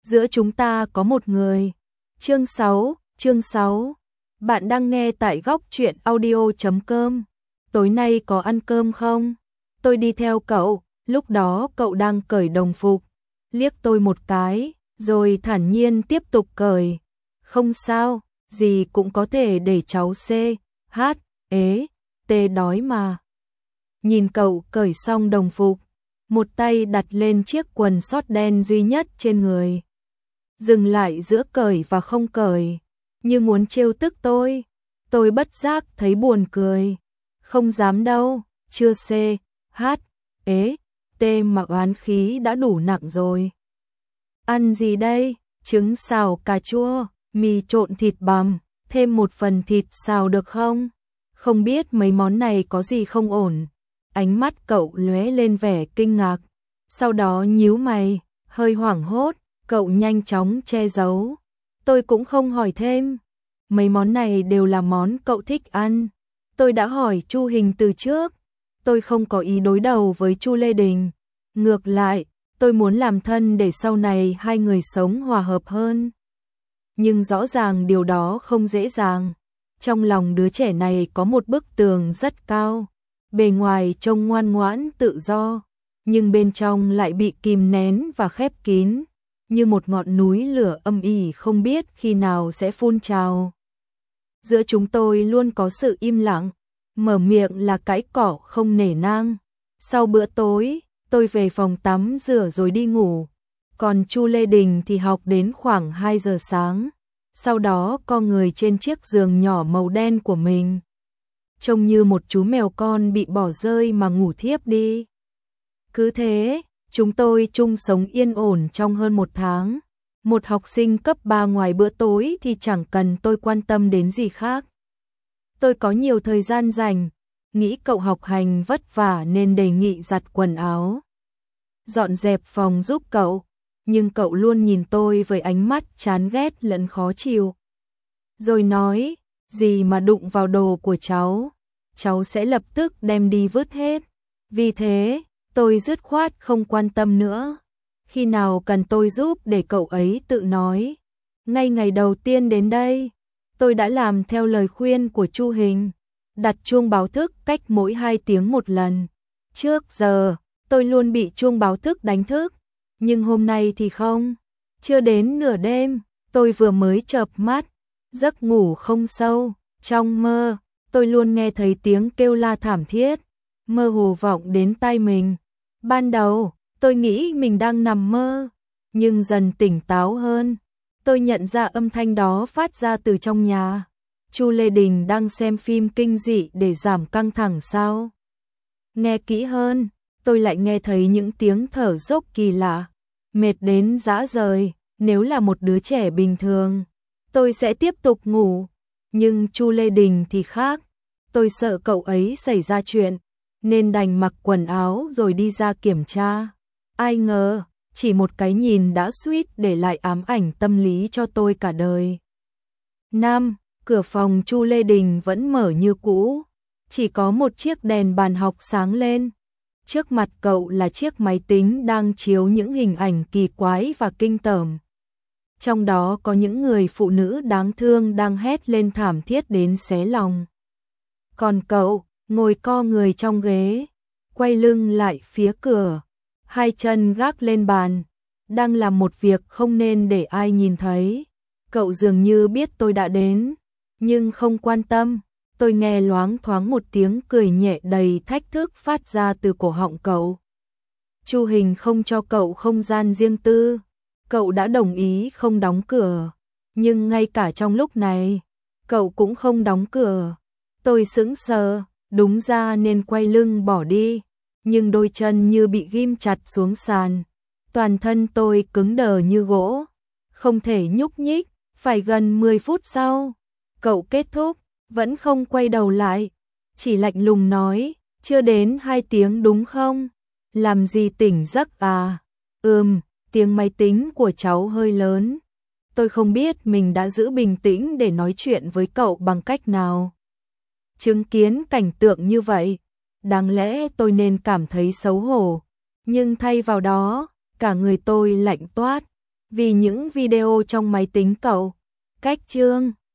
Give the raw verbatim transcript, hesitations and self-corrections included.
giữa chúng ta có một người. Chương sáu, chương sáu. Bạn đang nghe tại góc truyện audio chấm com. Tối nay có ăn cơm không? Tôi đi theo cậu, lúc đó cậu đang cởi đồng phục, liếc tôi một cái, rồi thản nhiên tiếp tục cởi. Không sao, gì cũng có thể để cháu C, H, ế, T đói mà. Nhìn cậu cởi xong đồng phục, một tay đặt lên chiếc quần sót đen duy nhất trên người. Dừng lại giữa cởi và không cởi, như muốn trêu tức tôi. Tôi bất giác thấy buồn cười. Không dám đâu, chưa C, H, ế, T mà oán khí đã đủ nặng rồi. Ăn gì đây? Trứng xào cà chua, mì trộn thịt bằm, thêm một phần thịt xào được không? Không biết mấy món này có gì không ổn. Ánh mắt cậu lóe lên vẻ kinh ngạc, sau đó nhíu mày, hơi hoảng hốt, cậu nhanh chóng che giấu. Tôi cũng không hỏi thêm. Mấy món này đều là món cậu thích ăn. Tôi đã hỏi Chu Hình từ trước. Tôi không có ý đối đầu với Chu Lê Đình. Ngược lại, tôi muốn làm thân để sau này hai người sống hòa hợp hơn. Nhưng rõ ràng điều đó không dễ dàng. Trong lòng đứa trẻ này có một bức tường rất cao. Bề ngoài trông ngoan ngoãn tự do, nhưng bên trong lại bị kìm nén và khép kín, như một ngọn núi lửa âm ỉ không biết khi nào sẽ phun trào. Giữa chúng tôi luôn có sự im lặng, mở miệng là cãi cỏ không nể nang. Sau bữa tối, tôi về phòng tắm rửa rồi đi ngủ, còn Chu Lê Đình thì học đến khoảng hai giờ sáng, sau đó co người trên chiếc giường nhỏ màu đen của mình. Trông như một chú mèo con bị bỏ rơi mà ngủ thiếp đi. Cứ thế, chúng tôi chung sống yên ổn trong hơn một tháng. Một học sinh cấp ba ngoài bữa tối thì chẳng cần tôi quan tâm đến gì khác. Tôi có nhiều thời gian rảnh, nghĩ cậu học hành vất vả nên đề nghị giặt quần áo, dọn dẹp phòng giúp cậu, nhưng cậu luôn nhìn tôi với ánh mắt chán ghét lẫn khó chịu. Rồi nói, gì mà đụng vào đồ của cháu, cháu sẽ lập tức đem đi vứt hết. Vì thế, tôi dứt khoát không quan tâm nữa. Khi nào cần tôi giúp để cậu ấy tự nói. Ngay ngày đầu tiên đến đây, tôi đã làm theo lời khuyên của Chu Hình, đặt chuông báo thức cách mỗi hai tiếng một lần. Trước giờ, tôi luôn bị chuông báo thức đánh thức, nhưng hôm nay thì không. Chưa đến nửa đêm, tôi vừa mới chợp mắt, giấc ngủ không sâu. Trong mơ, tôi luôn nghe thấy tiếng kêu la thảm thiết, mơ hồ vọng đến tai mình. Ban đầu, tôi nghĩ mình đang nằm mơ, nhưng dần tỉnh táo hơn, tôi nhận ra âm thanh đó phát ra từ trong nhà. Chu Lê Đình đang xem phim kinh dị để giảm căng thẳng sao? Nghe kỹ hơn, tôi lại nghe thấy những tiếng thở dốc kỳ lạ, mệt đến rã rời. Nếu là một đứa trẻ bình thường, tôi sẽ tiếp tục ngủ, nhưng Chu Lê Đình thì khác. Tôi sợ cậu ấy xảy ra chuyện, nên đành mặc quần áo rồi đi ra kiểm tra. Ai ngờ, chỉ một cái nhìn đã suýt để lại ám ảnh tâm lý cho tôi cả đời. Năm, cửa phòng Chu Lê Đình vẫn mở như cũ, chỉ có một chiếc đèn bàn học sáng lên. Trước mặt cậu là chiếc máy tính đang chiếu những hình ảnh kỳ quái và kinh tởm. Trong đó có những người phụ nữ đáng thương đang hét lên thảm thiết đến xé lòng. Còn cậu, ngồi co người trong ghế, quay lưng lại phía cửa, hai chân gác lên bàn, đang làm một việc không nên để ai nhìn thấy. Cậu dường như biết tôi đã đến, nhưng không quan tâm. Tôi nghe loáng thoáng một tiếng cười nhẹ đầy thách thức phát ra từ cổ họng cậu. Chu Hình không cho cậu không gian riêng tư. Cậu đã đồng ý không đóng cửa, nhưng ngay cả trong lúc này, cậu cũng không đóng cửa. Tôi sững sờ, đúng ra nên quay lưng bỏ đi, nhưng đôi chân như bị ghim chặt xuống sàn. Toàn thân tôi cứng đờ như gỗ, không thể nhúc nhích. Phải gần mười phút sau, cậu kết thúc, vẫn không quay đầu lại, chỉ lạnh lùng nói, chưa đến hai tiếng đúng không? Làm gì tỉnh giấc à? Ừm, tiếng máy tính của cháu hơi lớn. Tôi không biết mình đã giữ bình tĩnh để nói chuyện với cậu bằng cách nào. Chứng kiến cảnh tượng như vậy, đáng lẽ tôi nên cảm thấy xấu hổ, nhưng thay vào đó, cả người tôi lạnh toát. Vì những video trong máy tính cậu. Cách chương